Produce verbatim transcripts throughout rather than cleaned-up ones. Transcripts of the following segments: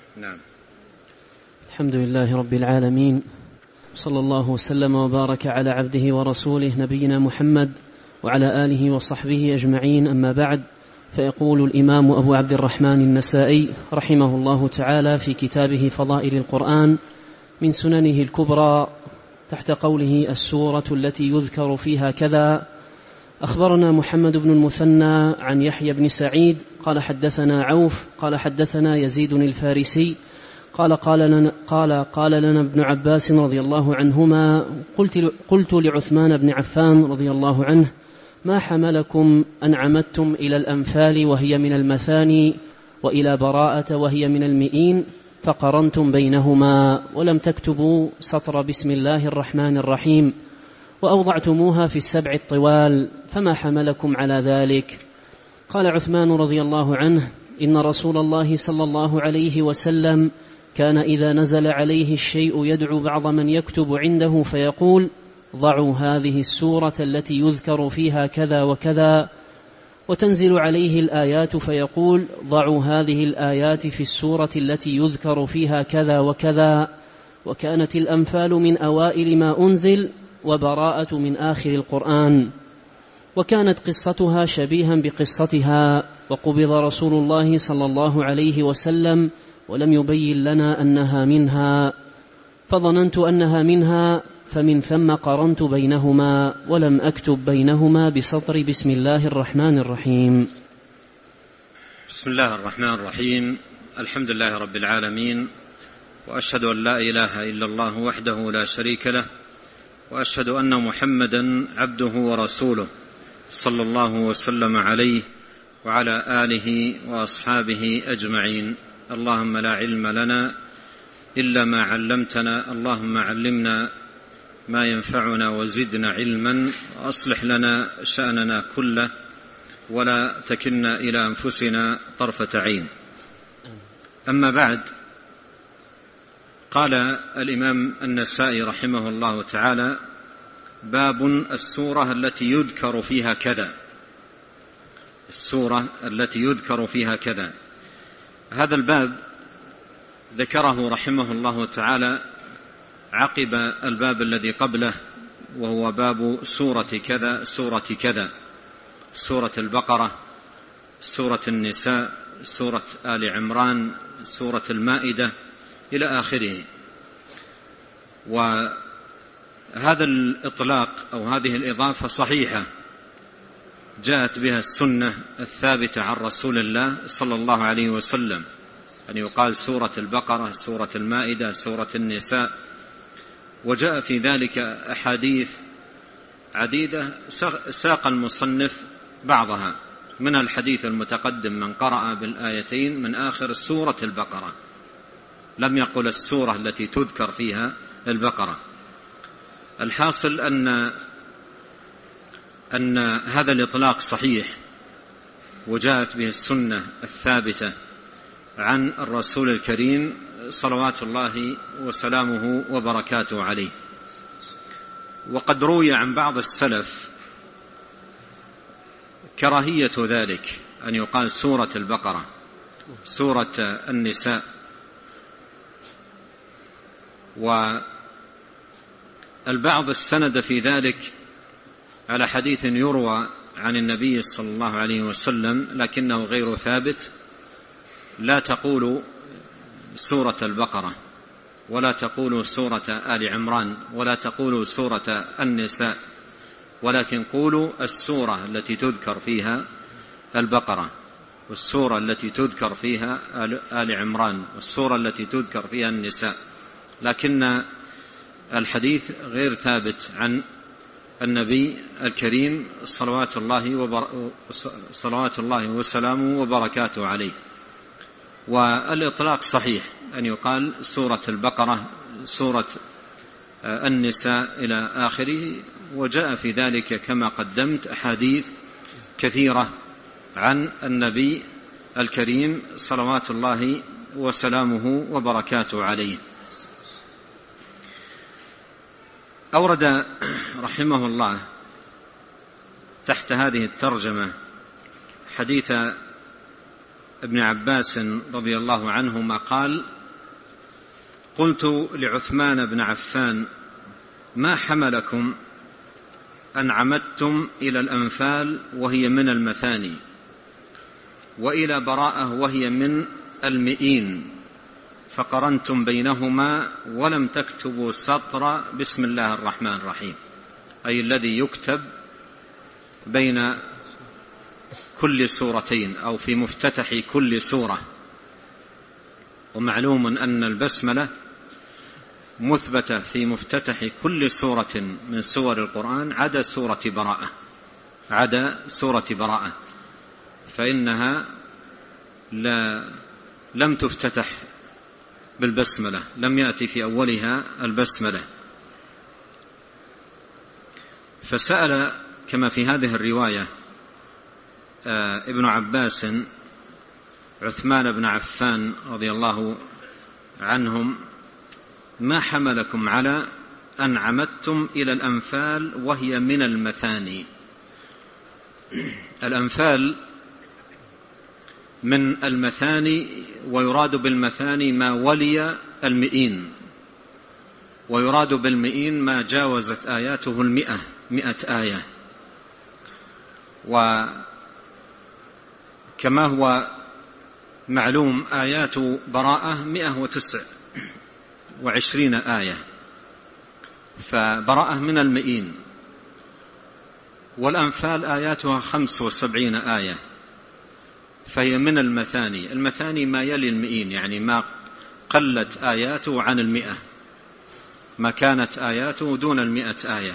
نعم. الحمد لله رب العالمين، صلى الله وسلم وبارك على عبده ورسوله نبينا محمد وعلى آله وصحبه أجمعين، أما بعد. فيقول الإمام أبو عبد الرحمن النسائي رحمه الله تعالى في كتابه فضائل القرآن من سننه الكبرى تحت قوله السورة التي يذكر فيها كذا: أخبرنا محمد بن المثنى عن يحيى بن سعيد قال حدثنا عوف قال حدثنا يزيد الفارسي قال قال لنا, قال قال لنا ابن عباس رضي الله عنهما: قلت, قلت لعثمان بن عفان رضي الله عنه: ما حملكم أن عمدتم إلى الأنفال وهي من المثاني وإلى براءة وهي من المئين فقرنتم بينهما ولم تكتبوا سطر بسم الله الرحمن الرحيم وأوضعتموها في السبع الطوال، فما حملكم على ذلك؟ قال عثمان رضي الله عنه: إن رسول الله صلى الله عليه وسلم كان إذا نزل عليه الشيء يدعو بعض من يكتب عنده فيقول: ضعوا هذه السورة التي يذكر فيها كذا وكذا، وتنزل عليه الآيات فيقول: ضعوا هذه الآيات في السورة التي يذكر فيها كذا وكذا. وكانت الأنفال من أوائل ما أنزل، وبراءة من آخر القرآن، وكانت قصتها شبيها بقصتها، وقبض رسول الله صلى الله عليه وسلم ولم يبين لنا أنها منها، فظننت أنها منها، فمن ثم قرنت بينهما ولم أكتب بينهما بسطر بسم الله الرحمن الرحيم. بسم الله الرحمن الرحيم. الحمد لله رب العالمين، وأشهد أن لا إله إلا الله وحده لا شريك له، وأشهد أن محمدا عبده ورسوله صلى الله وسلم عليه وعلى آله وأصحابه أجمعين. اللهم لا علم لنا إلا ما علمتنا، اللهم علمنا ما ينفعنا وزدنا علما، وأصلح لنا شأننا كله ولا تكلنا إلى أنفسنا طرفة عين. أما بعد، قال الإمام النسائي رحمه الله تعالى: باب السورة التي يذكر فيها كذا. السورة التي يذكر فيها كذا، هذا الباب ذكره رحمه الله تعالى عقب الباب الذي قبله، وهو باب سورة كذا سورة كذا: سورة البقرة، سورة النساء، سورة آل عمران، سورة المائدة، إلى آخره. وهذا الإطلاق أو هذه الإضافة صحيحة، جاءت بها السنة الثابتة عن رسول الله صلى الله عليه وسلم، أن يقال سورة البقرة، سورة المائدة، سورة النساء. وجاء في ذلك أحاديث عديدة ساق المصنف بعضها، من الحديث المتقدم: من قرأ بالآيتين من آخر سورة البقرة. لم يقل السورة التي تذكر فيها البقرة. الحاصل أن أن هذا الإطلاق صحيح، وجاءت به السنة الثابتة عن الرسول الكريم صلوات الله وسلامه وبركاته عليه. وقد روي عن بعض السلف كراهية ذلك، أن يقال سورة البقرة، سورة النساء. والبعض استند في ذلك على حديث يروى عن النبي صلى الله عليه وسلم لكنه غير ثابت: لا تقولوا سورة البقرة، ولا تقولوا سورة آل عمران، ولا تقولوا سورة النساء، ولكن قولوا السورة التي تذكر فيها البقرة، والسورة التي تذكر فيها آل عمران، والسورة التي تذكر فيها النساء. لكن الحديث غير ثابت عن النبي الكريم صلوات الله, وبر... صلوات الله وسلامه وبركاته عليه. والإطلاق صحيح، أن يقال سورة البقرة، سورة النساء، إلى آخره. وجاء في ذلك كما قدمت أحاديث كثيرة عن النبي الكريم صلوات الله وسلامه وبركاته عليه. أورد رحمه الله تحت هذه الترجمة حديث ابن عباس رضي الله عنهما قال: قلت لعثمان بن عفان: ما حملكم أن عمدتم إلى الأنفال وهي من المثاني، وإلى براءة وهي من المئين، فقرنتم بينهما ولم تكتبوا سطر بسم الله الرحمن الرحيم، أي الذي يكتب بين كل سورتين أو في مفتتح كل سورة. ومعلوم أن البسملة مثبتة في مفتتح كل سورة من سور القرآن عدا سورة براءة عدا سورة براءة فإنها لا لم تفتتح بالبسملة، لم يأتي في أولها البسملة. فسأل كما في هذه الرواية ابن عباس عثمان بن عفان رضي الله عنهم: ما حملكم على أن عمدتم إلى الأنفال وهي من المثاني؟ الأنفال من المثاني، ويراد بالمثاني ما ولي المئين، ويراد بالمئين ما جاوزت آياته المئة مئة آية. وكما هو معلوم آيات براءة مئة وتسع وعشرين آية، فبراءة من المئين، والأنفال آياتها خمس وسبعين آية، فهي من المثاني. المثاني ما يلي المئين، يعني ما قلت آياته عن المئة، ما كانت آياته دون المئة آية.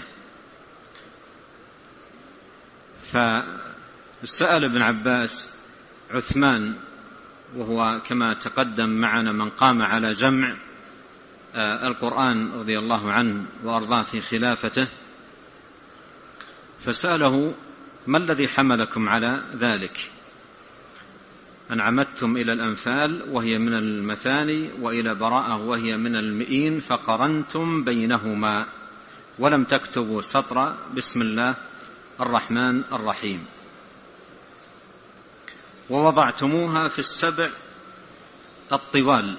فسأل ابن عباس عثمان، وهو كما تقدم معنا من قام على جمع القرآن رضي الله عنه وأرضاه في خلافته، فسأله: ما الذي حملكم على ذلك؟ أن عمدتم إلى الأنفال وهي من المثاني، وإلى براءة وهي من المئين، فقرنتم بينهما ولم تكتبوا سطر بسم الله الرحمن الرحيم، ووضعتموها في السبع الطوال.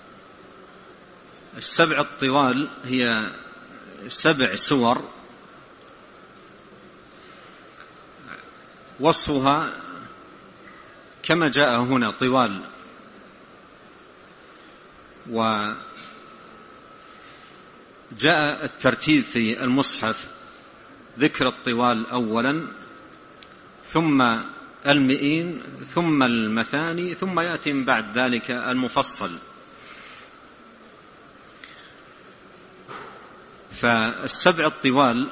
السبع الطوال هي سبع سور وصفها كما جاء هنا طوال، وجاء الترتيب في المصحف ذكر الطوال أولا، ثم المئين، ثم المثاني، ثم يأتي من بعد ذلك المفصل. فالسبع الطوال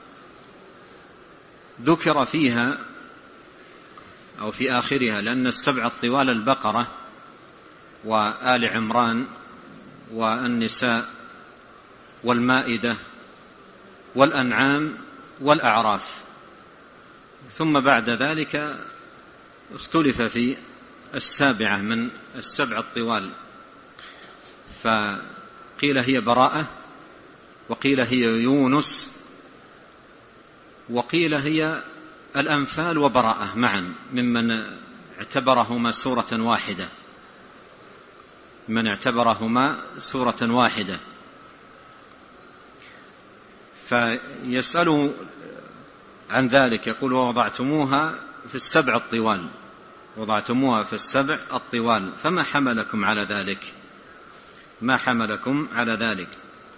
ذكر فيها أو في آخرها، لأن السبع الطوال البقرة وآل عمران والنساء والمائدة والأنعام والأعراف، ثم بعد ذلك اختلف في السابعة من السبع الطوال، فقيل هي براءة، وقيل هي يونس، وقيل هي الأنفال وبراءة معا، ممن اعتبرهما سورة واحدة من اعتبرهما سورة واحدة. فيسأل عن ذلك، يقول: ووضعتموها في السبع الطوال، وضعتموها في السبع الطوال، فما حملكم على ذلك؟ ما حملكم على ذلك؟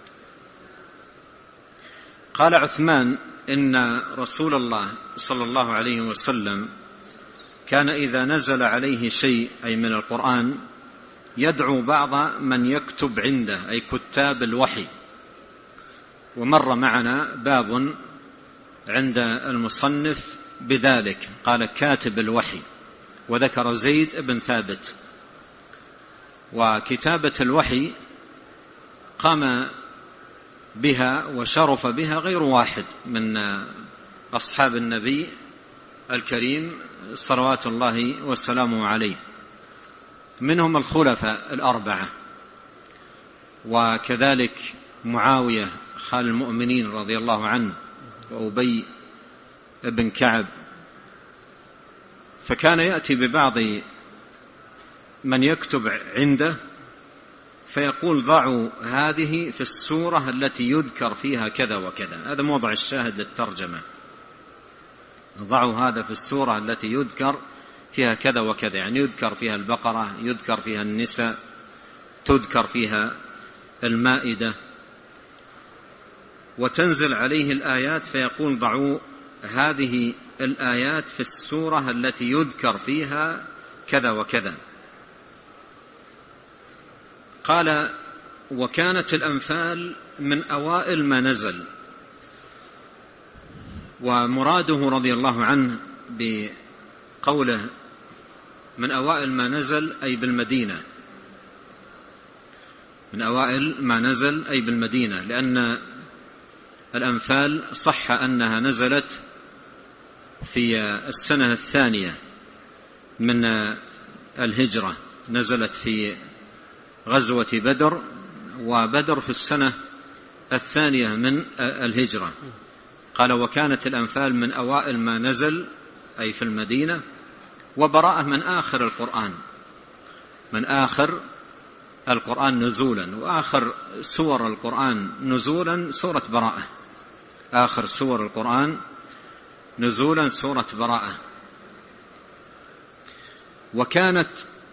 قال عثمان: إن رسول الله صلى الله عليه وسلم كان إذا نزل عليه شيء أي من القرآن يدعو بعض من يكتب عنده، أي كتاب الوحي. ومر معنا باب عند المصنف بذلك، قال كاتب الوحي، وذكر زيد بن ثابت. وكتابة الوحي قام بها وشرف بها غير واحد من أصحاب النبي الكريم صلوات الله وسلامه عليه، منهم الخلفاء الأربعة، وكذلك معاوية خال المؤمنين رضي الله عنه، وأبي بن كعب. فكان يأتي ببعض من يكتب عنده فيقول ضعوا هذه في السورة التي يذكر فيها كذا وكذا. هذا موضع الشاهد للترجمة، ضعوا هذا في السورة التي يذكر فيها كذا وكذا، يعني يذكر فيها البقرة، يذكر فيها النساء، تذكر فيها المائدة، وتنزل عليه الآيات فيقول ضعوا هذه الآيات في السورة التي يذكر فيها كذا وكذا. قال وكانت الأنفال من أوائل ما نزل، ومراده رضي الله عنه بقوله من أوائل ما نزل أي بالمدينة، من أوائل ما نزل أي بالمدينة، لأن الأنفال صح أنها نزلت في السنة الثانية من الهجرة، نزلت في غزوة بدر، وبدر في السنة الثانية من الهجرة. قال وكانت الأنفال من أوائل ما نزل أي في المدينة، وبراءة من آخر القرآن، من آخر القرآن نزولا، وآخر سور القرآن نزولا سورة براءة، آخر سور القرآن نزولا سورة براءة. وكانت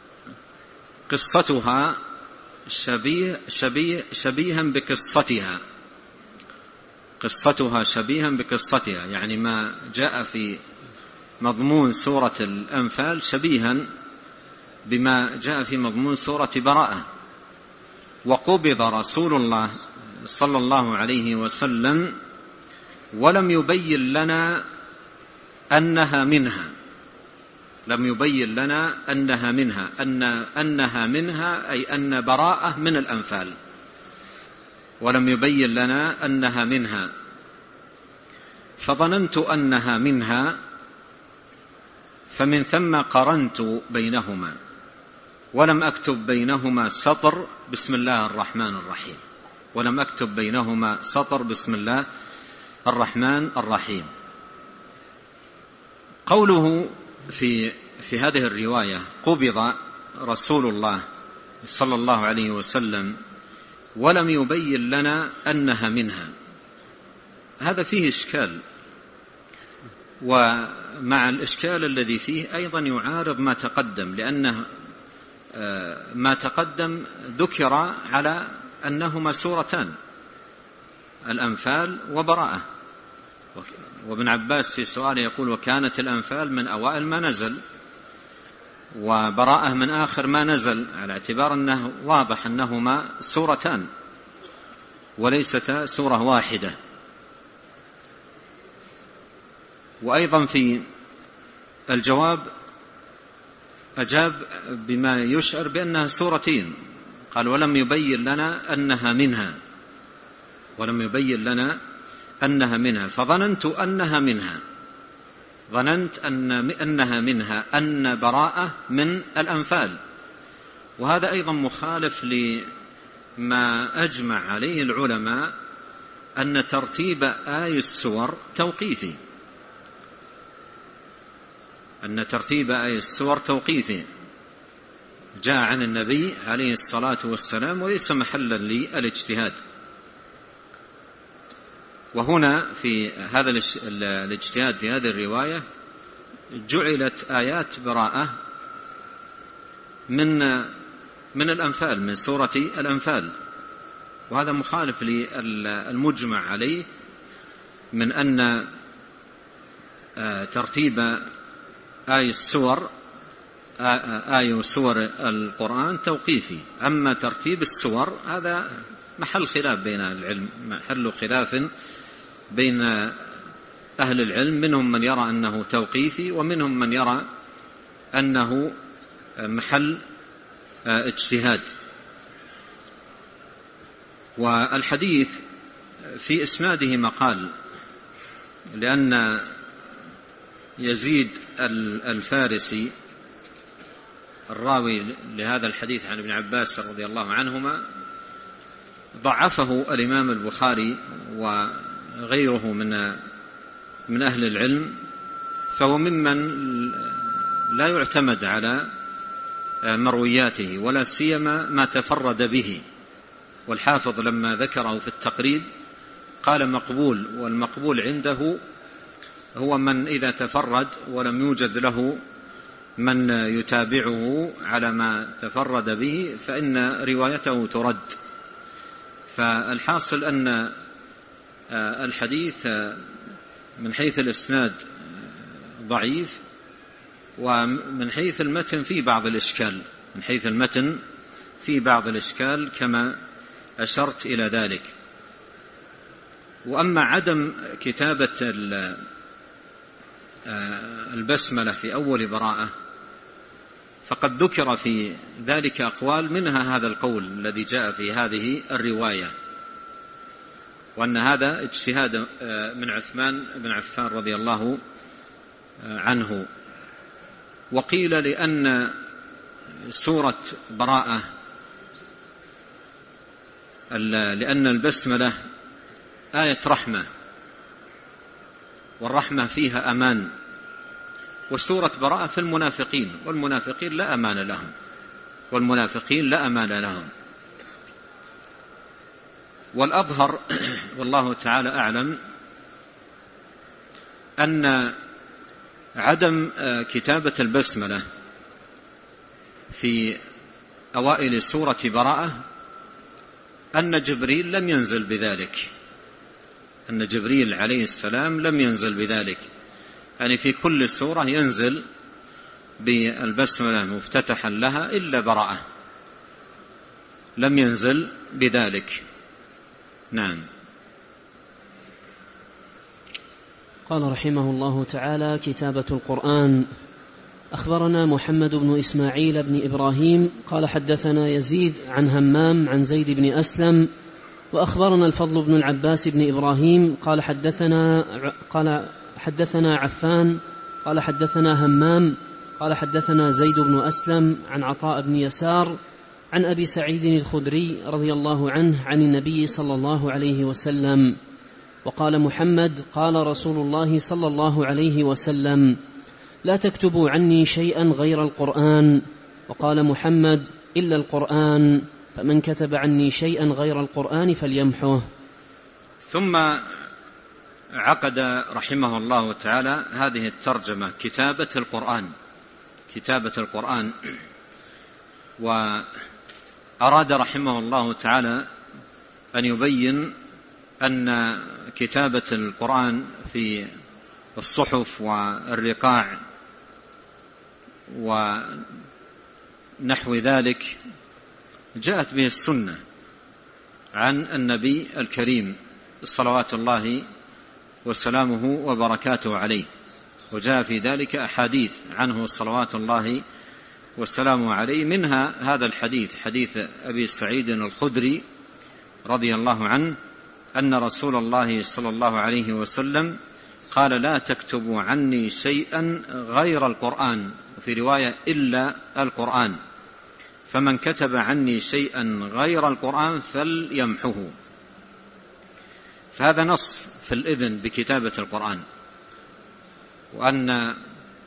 قصتها شبيه شبيه شبيها بقصتها، قصتها شبيها بقصتها، يعني ما جاء في مضمون سورة الأنفال شبيها بما جاء في مضمون سورة براءة. وقبض رسول الله صلى الله عليه وسلم ولم يبين لنا أنها منها، لم يبين لنا أنها منها أن أنها منها أي أن براءة من الأنفال، ولم يبين لنا أنها منها، فظننت أنها منها، فمن ثم قرنت بينهما ولم أكتب بينهما سطر بسم الله الرحمن الرحيم، ولم أكتب بينهما سطر بسم الله الرحمن الرحيم. قوله في في هذه الرواية قبض رسول الله صلى الله عليه وسلم ولم يبين لنا أنها منها، هذا فيه إشكال، ومع الإشكال الذي فيه أيضا يعارض ما تقدم، لأنه ما تقدم ذكر على أنهما سورتان، الأنفال وبراءة، وابن عباس في سؤاله يقول وكانت الأنفال من أوائل ما نزل وبراءة من آخر ما نزل، على اعتبار أنه واضح أنهما سورتان وليستا سورة واحدة. وأيضا في الجواب أجاب بما يشعر بأنها سورتين، قال ولم يبين لنا أنها منها، ولم يبين لنا أنها منها، فظننت أنها منها، ظننت أن أنها منها أن براءة من الأنفال. وهذا أيضا مخالف لما أجمع عليه العلماء أن ترتيب آي السور توقيفي، أن ترتيب آي السور توقيفي جاء عن النبي عليه الصلاة والسلام وليس محلا للاجتهاد. وهنا في هذا الاجتهاد في هذه الرواية جعلت آيات براءة من من الأنفال، من سورة الأنفال، وهذا مخالف للمجمع عليه من أن ترتيب آي السور آي سور القرآن توقيفي. أما ترتيب السور هذا محل خلاف بين العلم، محل خلاف بين أهل العلم، منهم من يرى أنه توقيفي ومنهم من يرى أنه محل اجتهاد. والحديث في إسناده مقال، لأن يزيد الفارسي الراوي لهذا الحديث عن ابن عباس رضي الله عنهما ضعفه الإمام البخاري وغيره من من أهل العلم، فهو ممن لا يعتمد على مروياته، ولا سيما ما تفرد به. والحافظ لما ذكره في التقريب قال مقبول، والمقبول عنده هو من إذا تفرد ولم يوجد له من يتابعه على ما تفرد به فإن روايته ترد. فالحاصل أن الحديث من حيث الإسناد ضعيف، ومن حيث المتن في بعض الإشكال من حيث المتن في بعض الإشكال كما أشرت إلى ذلك. وأما عدم كتابة البسملة في أول براءة فقد ذكر في ذلك أقوال، منها هذا القول الذي جاء في هذه الرواية، وأن هذا اجتهاد من عثمان بن عفان رضي الله عنه. وقيل لأن سورة براءة لأن البسملة آية رحمة، والرحمة فيها أمان، وسورة براءة في المنافقين، والمنافقين لا أمان لهم والمنافقين لا أمان لهم. والأظهر والله تعالى أعلم أن عدم كتابة البسملة في أوائل سورة براءة أن جبريل لم ينزل بذلك أن جبريل عليه السلام لم ينزل بذلك يعني في كل سورة ينزل بالبسملة مفتتحا لها إلا براءة، لم ينزل بذلك. نعم. قال رحمه الله تعالى: كتابة القرآن. أخبرنا محمد بن إسماعيل بن إبراهيم قال حدثنا يزيد عن همام عن زيد بن أسلم، وأخبرنا الفضل بن العباس بن إبراهيم قال حدثنا قال حدثنا عفان قال حدثنا همام قال حدثنا زيد بن أسلم عن عطاء بن يسار عن أبي سعيد الخدري رضي الله عنه عن النبي صلى الله عليه وسلم. وقال محمد: قال رسول الله صلى الله عليه وسلم: لا تكتبوا عني شيئا غير القرآن. وقال محمد: إلا القرآن، فمن كتب عني شيئا غير القرآن فليمحوه. ثم عقد رحمه الله تعالى هذه الترجمة: كتابة القرآن، كتابة القرآن. وأراد رحمه الله تعالى أن يبين أن كتابة القرآن في الصحف والرقاع ونحو ذلك جاءت به السنة عن النبي الكريم صلوات الله وسلامه وبركاته عليه، وجاء في ذلك أحاديث عنه صلوات الله وسلامه عليه، منها هذا الحديث، حديث أبي سعيد الخدري رضي الله عنه أن رسول الله صلى الله عليه وسلم قال: لا تكتبوا عني شيئا غير القرآن، وفي رواية إلا القرآن، فمن كتب عني شيئا غير القرآن فليمحه. فهذا نص في الإذن بكتابة القرآن، وأن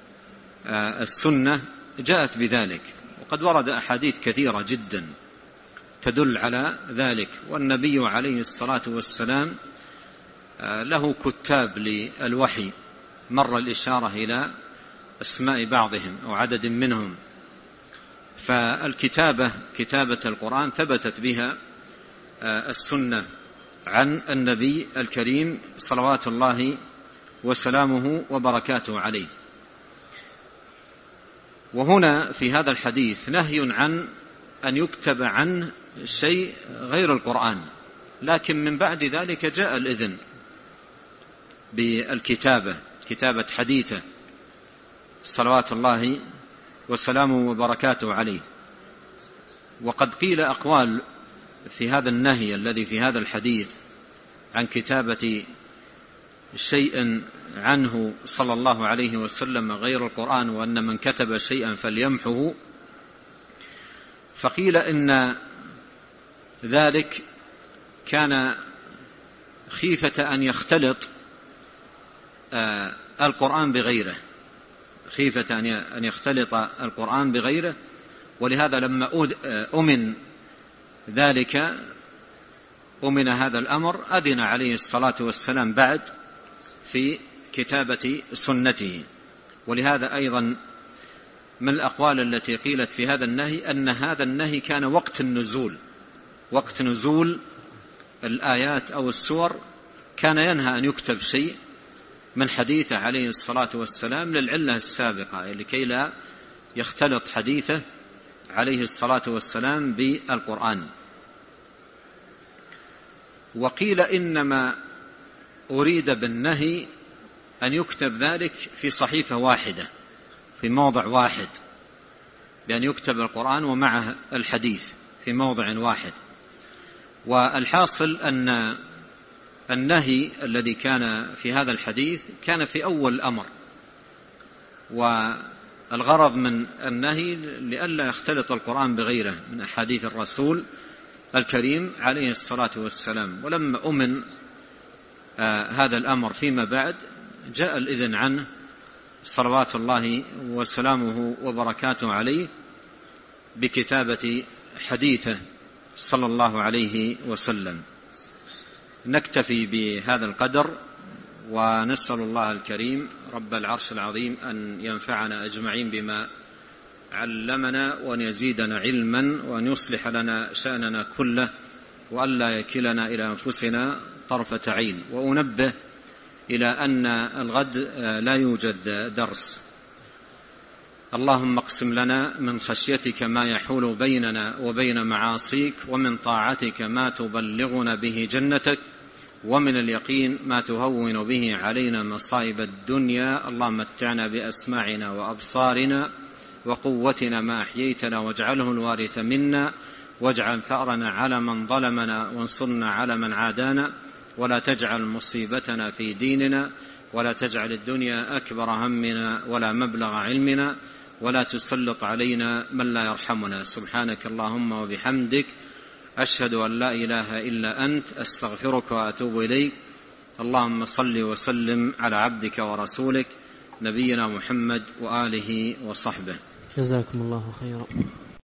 السنة جاءت بذلك، وقد ورد أحاديث كثيرة جدا تدل على ذلك. والنبي عليه الصلاة والسلام له كتاب للوحي، مر الإشارة إلى أسماء بعضهم أو عدد منهم. فالكتابة كتابة القرآن ثبتت بها السنة عن النبي الكريم صلوات الله وسلامه وبركاته عليه. وهنا في هذا الحديث نهي عن أن يكتب عنه شيء غير القرآن، لكن من بعد ذلك جاء الإذن بالكتابة، كتابة حديثه صلوات الله وسلامه وبركاته عليه. وقد قيل أقوال في هذا النهي الذي في هذا الحديث عن كتابة شيء عنه صلى الله عليه وسلم غير القرآن، وأن من كتب شيئا فليمحه. فقيل إن ذلك كان خيفة أن يختلط القرآن بغيره، خيفة أن يختلط القرآن بغيره، ولهذا لما أمن ذلك أمن هذا الأمر أذن عليه الصلاة والسلام بعد في كتابة سنته. ولهذا أيضا من الأقوال التي قيلت في هذا النهي أن هذا النهي كان وقت النزول، وقت نزول الآيات أو السور كان ينهى أن يكتب شيء من حديثه عليه الصلاة والسلام للعلة السابقة لكي لا يختلط حديثه عليه الصلاة والسلام بالقرآن. وقيل إنما أريد بالنهي أن يكتب ذلك في صحيفة واحدة في موضع واحد، بأن يكتب القرآن ومعه الحديث في موضع واحد. والحاصل أن النهي الذي كان في هذا الحديث كان في أول الأمر، والغرض من النهي لئلا يختلط القرآن بغيره من أحاديث الرسول الكريم عليه الصلاة والسلام. ولما أمن آه هذا الأمر فيما بعد جاء الإذن عنه صلوات الله وسلامه وبركاته عليه بكتابة حديثه صلى الله عليه وسلم. نكتفي بهذا القدر، ونسأل الله الكريم رب العرش العظيم أن ينفعنا أجمعين بما علمنا، وأن يزيدنا علما، وأن يصلح لنا شأننا كله، وأن لا يكلنا إلى أنفسنا طرفة عين. وأنبه إلى أن الغد لا يوجد درس. اللهم اقسم لنا من خشيتك ما يحول بيننا وبين معاصيك، ومن طاعتك ما تبلغنا به جنتك، ومن اليقين ما تهون به علينا مصائب الدنيا. اللهم متعنا بأسماعنا وأبصارنا وقوتنا ما أحييتنا، واجعله الوارث منا، واجعل ثأرنا على من ظلمنا، وانصرنا على من عادانا، ولا تجعل مصيبتنا في ديننا، ولا تجعل الدنيا أكبر همنا ولا مبلغ علمنا، ولا تسلط علينا من لا يرحمنا. سبحانك اللهم وبحمدك، أشهد أن لا إله إلا أنت، أستغفرك وأتوب إليك. اللهم صل وسلم على عبدك ورسولك نبينا محمد وآله وصحبه. جزاكم الله خيرا.